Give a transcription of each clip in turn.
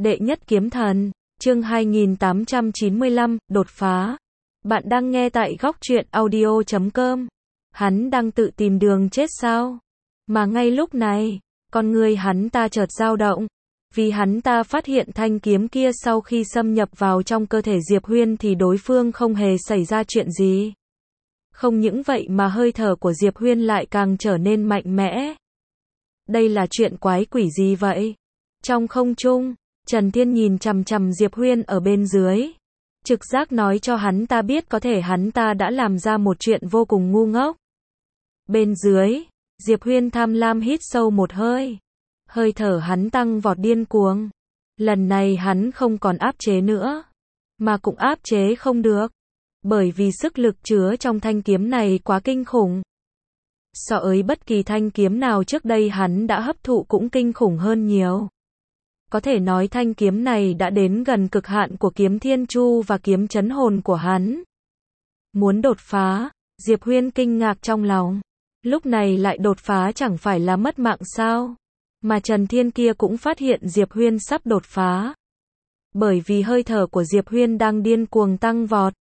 Đệ nhất kiếm thần, chương 2895, đột phá. Bạn đang nghe tại góc truyện audio.com. Hắn đang tự tìm đường chết sao? Mà ngay lúc này, con người hắn ta chợt dao động. Vì hắn ta phát hiện thanh kiếm kia sau khi xâm nhập vào trong cơ thể Diệp Huyên thì đối phương không hề xảy ra chuyện gì. Không những vậy mà hơi thở của Diệp Huyên lại càng trở nên mạnh mẽ. Đây là chuyện quái quỷ gì vậy? Trong không trung, Trần Thiên nhìn chằm chằm Diệp Huyên ở bên dưới. Trực giác nói cho hắn ta biết có thể hắn ta đã làm ra một chuyện vô cùng ngu ngốc. Bên dưới, Diệp Huyên tham lam hít sâu một hơi. Hơi thở hắn tăng vọt điên cuồng. Lần này hắn không còn áp chế nữa, mà cũng áp chế không được. Bởi vì sức lực chứa trong thanh kiếm này quá kinh khủng. So với bất kỳ thanh kiếm nào trước đây hắn đã hấp thụ cũng kinh khủng hơn nhiều. Có thể nói thanh kiếm này đã đến gần cực hạn của kiếm thiên chu và kiếm chấn hồn của hắn. Muốn đột phá, Diệp Huyên kinh ngạc trong lòng. Lúc này lại đột phá chẳng phải là mất mạng sao? Mà Trần Thiên kia cũng phát hiện Diệp Huyên sắp đột phá. Bởi vì hơi thở của Diệp Huyên đang điên cuồng tăng vọt.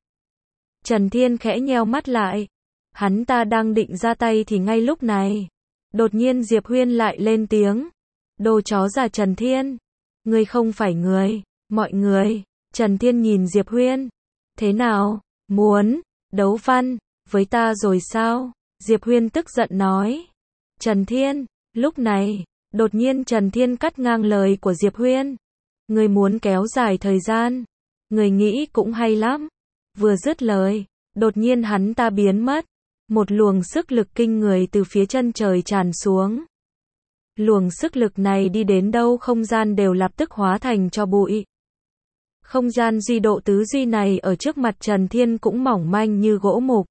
Trần Thiên khẽ nheo mắt lại. Hắn ta đang định ra tay thì ngay lúc này, đột nhiên Diệp Huyên lại lên tiếng. Đồ chó già Trần Thiên, ngươi không phải người, mọi người. Trần Thiên nhìn Diệp Huyên. Thế nào, muốn đấu văn với ta rồi sao? Diệp Huyên tức giận nói. Trần Thiên, lúc này, đột nhiên Trần Thiên cắt ngang lời của Diệp Huyên. Ngươi muốn kéo dài thời gian, ngươi nghĩ cũng hay lắm. Vừa dứt lời, đột nhiên hắn ta biến mất. Một luồng sức lực kinh người từ phía chân trời tràn xuống. Luồng sức lực này đi đến đâu không gian đều lập tức hóa thành tro bụi. Không gian duy độ tứ duy này ở trước mặt Trần Thiên cũng mỏng manh như gỗ mục.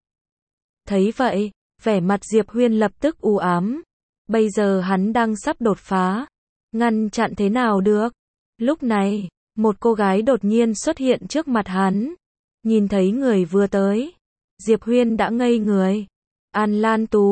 Thấy vậy, vẻ mặt Diệp Huyên lập tức u ám. Bây giờ hắn đang sắp đột phá. Ngăn chặn thế nào được? Lúc này, một cô gái đột nhiên xuất hiện trước mặt hắn. Nhìn thấy người vừa tới, Diệp Huyên đã ngây người. An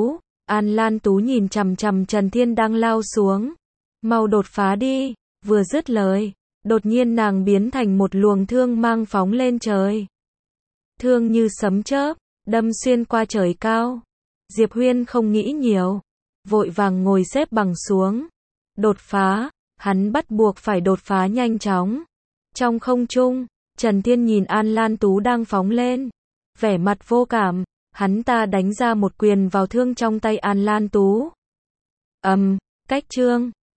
Lan Tú nhìn chằm chằm Trần Thiên đang lao xuống. Mau đột phá đi. Vừa dứt lời, đột nhiên nàng biến thành một luồng thương mang phóng lên trời. Thương như sấm chớp, đâm xuyên qua trời cao. Diệp Huyên không nghĩ nhiều, vội vàng ngồi xếp bằng xuống. Đột phá, hắn bắt buộc phải đột phá nhanh chóng. Trong không trung, Trần Thiên nhìn An Lan Tú đang phóng lên. Vẻ mặt vô cảm, hắn ta đánh ra một quyền vào thương trong tay An Lan Tú. Cách trương,